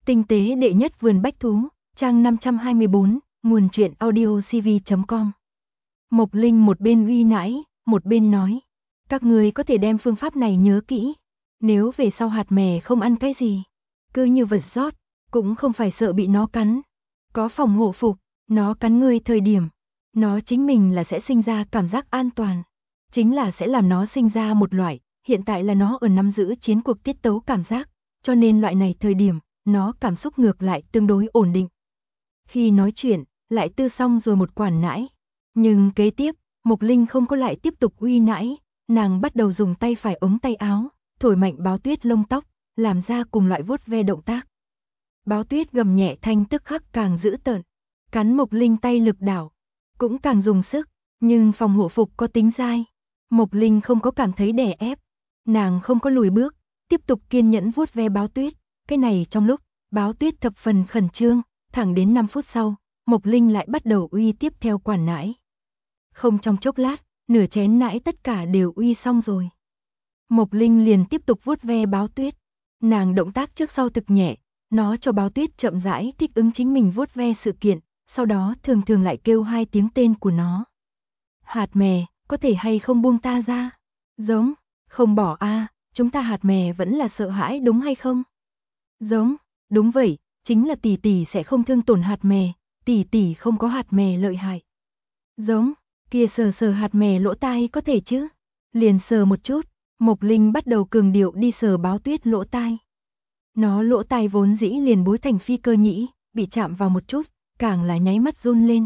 Tinh tế đệ nhất vườn bách thú, trang 524, nguồn truyện audiocv.com. Mộc Linh một bên uy nãi, một bên nói, các người có thể đem phương pháp này nhớ kỹ, nếu về sau hạt mè không ăn cái gì, cứ như vật rót, cũng không phải sợ bị nó cắn. Có phòng hộ phục, nó cắn ngươi thời điểm, nó chính mình là sẽ sinh ra cảm giác an toàn, chính là sẽ làm nó sinh ra một loại, hiện tại là nó ở nắm giữ chiến cuộc tiết tấu cảm giác, cho nên loại này thời điểm, nó cảm xúc ngược lại tương đối ổn định. Khi nói chuyện, lại tư xong rồi một quản nãi, nhưng kế tiếp, Mộc Linh không có lại tiếp tục uy nãi, nàng bắt đầu dùng tay phải ống tay áo, thổi mạnh Báo Tuyết lông tóc, làm ra cùng loại vuốt ve động tác. Báo Tuyết gầm nhẹ thanh tức khắc càng dữ tợn, cắn Mộc Linh tay lực đảo, cũng càng dùng sức, nhưng phòng hộ phục có tính dai. Mộc Linh không có cảm thấy đè ép, nàng không có lùi bước, tiếp tục kiên nhẫn vuốt ve Báo Tuyết. Cái này trong lúc, Báo Tuyết thập phần khẩn trương, thẳng đến 5 phút sau, Mộc Linh lại bắt đầu uy tiếp theo quản nãi. Không trong chốc lát, nửa chén nãi tất cả đều uy xong rồi. Mộc Linh liền tiếp tục vuốt ve Báo Tuyết. Nàng động tác trước sau thực nhẹ, nó cho Báo Tuyết chậm rãi thích ứng chính mình vuốt ve sự kiện, sau đó thường thường lại kêu 2 tiếng tên của nó. Hạt mè, có thể hay không buông ta ra? Giống, không bỏ a, chúng ta hạt mè vẫn là sợ hãi đúng hay không? Giống, đúng vậy, chính là tỷ tỷ sẽ không thương tổn hạt mè, tỷ tỷ không có hạt mè lợi hại. Giống, kia sờ sờ hạt mè lỗ tai có thể chứ? Liền sờ một chút, Mộc Linh bắt đầu cường điệu đi sờ Báo Tuyết lỗ tai. Nó lỗ tai vốn dĩ liền bối thành phi cơ nhĩ, bị chạm vào một chút, càng là nháy mắt run lên.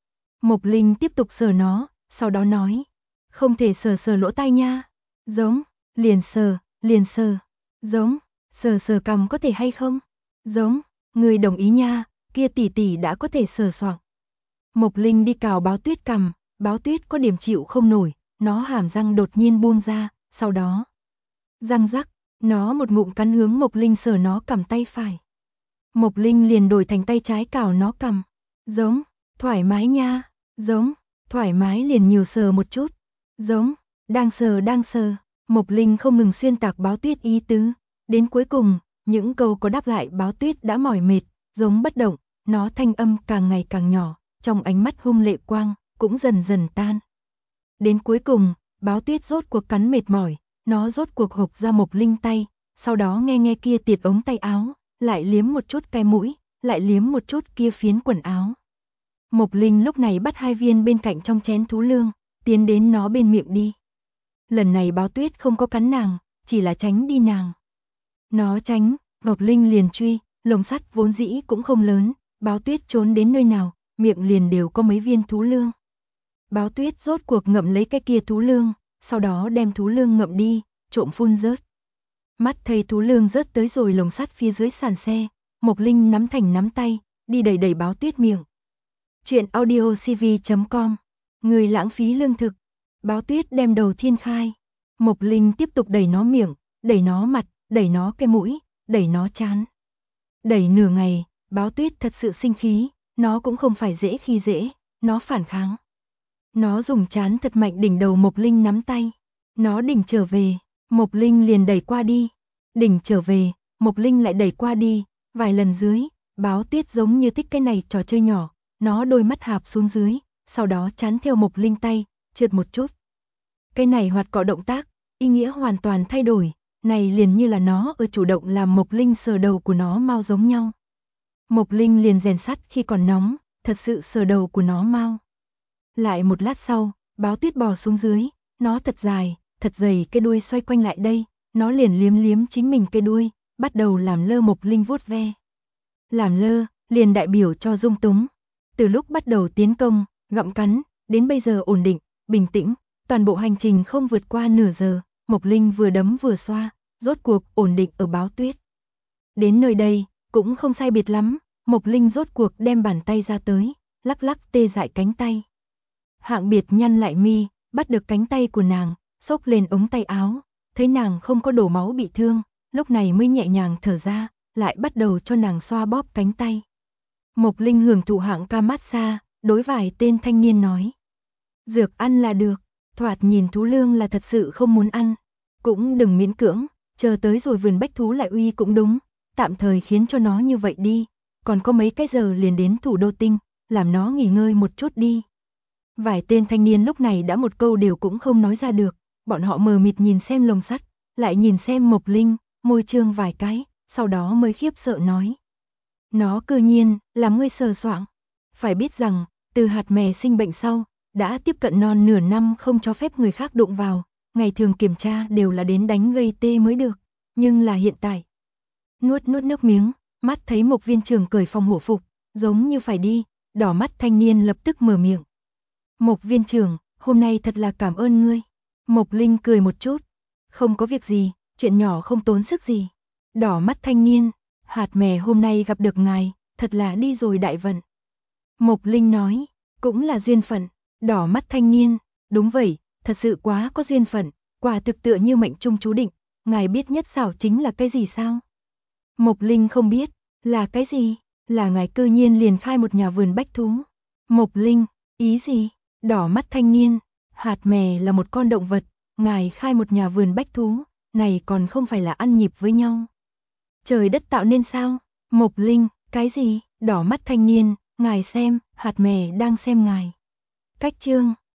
Mộc Linh tiếp tục sờ nó, sau đó nói, không thể sờ sờ lỗ tai nha. Giống, liền sờ, giống, sờ sờ cằm có thể hay không? Giống, người đồng ý nha, kia tỷ tỷ đã có thể sờ soạng. Mộc Linh đi cào Báo Tuyết cằm, Báo Tuyết có điểm chịu không nổi, nó hàm răng đột nhiên buông ra, sau đó, răng rắc, nó một ngụm cắn hướng Mộc Linh sờ nó cằm tay phải. Mộc Linh liền đổi thành tay trái cào nó cằm. Giống, thoải mái nha, giống, thoải mái liền nhiều sờ một chút. Giống, đang sờ, Mộc Linh không ngừng xuyên tạc Báo Tuyết ý tứ. Đến cuối cùng, những câu có đáp lại Báo Tuyết đã mỏi mệt, giống bất động, nó thanh âm càng ngày càng nhỏ, trong ánh mắt hung lệ quang, cũng dần dần tan. Đến cuối cùng, Báo Tuyết rốt cuộc cắn mệt mỏi, nó rốt cuộc hộc ra Mộc Linh tay, sau đó nghe kia tiệt ống tay áo, lại liếm một chút cái mũi, lại liếm một chút kia phiến quần áo. Mộc Linh lúc này bắt 2 viên bên cạnh trong chén thú lương, tiến đến nó bên miệng đi. Lần này Báo Tuyết không có cắn nàng, chỉ là tránh đi nàng. Nó tránh, Mộc Linh liền truy, lồng sắt vốn dĩ cũng không lớn, Báo Tuyết trốn đến nơi nào, miệng liền đều có mấy viên thú lương. Báo Tuyết rốt cuộc ngậm lấy cái kia thú lương, sau đó đem thú lương ngậm đi, trộm phun rớt. Mắt thấy thú lương rớt tới rồi lồng sắt phía dưới sàn xe, Mộc Linh nắm thành nắm tay, đi đẩy đẩy Báo Tuyết miệng. Chuyện audiocv.com, người lãng phí lương thực. Báo Tuyết đem đầu thiên khai, Mộc Linh tiếp tục đẩy nó miệng, đẩy nó mặt, đẩy nó cái mũi, đẩy nó trán. Đẩy nửa ngày, Báo Tuyết thật sự sinh khí, nó cũng không phải dễ khi dễ, nó phản kháng. Nó dùng trán thật mạnh đỉnh đầu Mộc Linh nắm tay. Nó đỉnh trở về, Mộc Linh liền đẩy qua đi. Đỉnh trở về, Mộc Linh lại đẩy qua đi, vài lần dưới, Báo Tuyết giống như thích cái này trò chơi nhỏ, nó đôi mắt hạp xuống dưới, sau đó chán theo Mộc Linh tay, trượt một chút. Cái này hoạt cọ động tác, ý nghĩa hoàn toàn thay đổi, này liền như là nó ở chủ động làm Mộc Linh sờ đầu của nó mau giống nhau. Mộc Linh liền rèn sắt khi còn nóng, thật sự sờ đầu của nó mau. Lại một lát sau, Báo Tuyết bò xuống dưới, nó thật dài, thật dày cái đuôi xoay quanh lại đây, nó liền liếm liếm chính mình cái đuôi, bắt đầu làm lơ Mộc Linh vuốt ve. Làm lơ, liền đại biểu cho dung túng. Từ lúc bắt đầu tiến công, gặm cắn, đến bây giờ ổn định, bình tĩnh, toàn bộ hành trình không vượt qua nửa giờ, Mộc Linh vừa đấm vừa xoa, rốt cuộc ổn định ở Báo Tuyết. Đến nơi đây, cũng không sai biệt lắm, Mộc Linh rốt cuộc đem bàn tay ra tới, lắc lắc tê dại cánh tay. Hạng Biệt nhăn lại mi, bắt được cánh tay của nàng, xốc lên ống tay áo, thấy nàng không có đổ máu bị thương, lúc này mới nhẹ nhàng thở ra, lại bắt đầu cho nàng xoa bóp cánh tay. Mộc Linh hưởng thụ Hạng ca massage, đối vài tên thanh niên nói. Dược ăn là được, thoạt nhìn thú lương là thật sự không muốn ăn, cũng đừng miễn cưỡng, chờ tới rồi vườn bách thú lại uy cũng đúng, tạm thời khiến cho nó như vậy đi, còn có mấy cái giờ liền đến thủ đô tinh, làm nó nghỉ ngơi một chút đi. Vài tên thanh niên lúc này đã một câu đều cũng không nói ra được, bọn họ mờ mịt nhìn xem lồng sắt, lại nhìn xem Mộc Linh, môi trương vài cái, sau đó mới khiếp sợ nói. Nó cư nhiên, làm ngươi sờ soạng. Phải biết rằng, từ hạt mè sinh bệnh sau, đã tiếp cận non nửa năm không cho phép người khác đụng vào, ngày thường kiểm tra đều là đến đánh gây tê mới được, nhưng là hiện tại. Nuốt nước miếng, mắt thấy Mộc viên trưởng cởi phòng hộ phục, giống như phải đi, đỏ mắt thanh niên lập tức mở miệng. Mộc viên trưởng, hôm nay thật là cảm ơn ngươi. Mộc Linh cười một chút. Không có việc gì, chuyện nhỏ không tốn sức gì. Đỏ mắt thanh niên, hạt mè hôm nay gặp được ngài, thật là đi rồi đại vận. Mộc Linh nói, cũng là duyên phận. Đỏ mắt thanh niên, đúng vậy, thật sự quá có duyên phận, quả thực tựa như mệnh trung chú định. Ngài biết nhất xảo chính là cái gì sao? Mộc Linh không biết, là cái gì? Là ngài cư nhiên liền khai một nhà vườn bách thú. Mộc Linh, ý gì? Đỏ mắt thanh niên, hạt mè là một con động vật, ngài khai một nhà vườn bách thú, này còn không phải là ăn nhịp với nhau. Trời đất tạo nên sao? Mộc Linh, cái gì? Đỏ mắt thanh niên, ngài xem, hạt mè đang xem ngài. Cách chương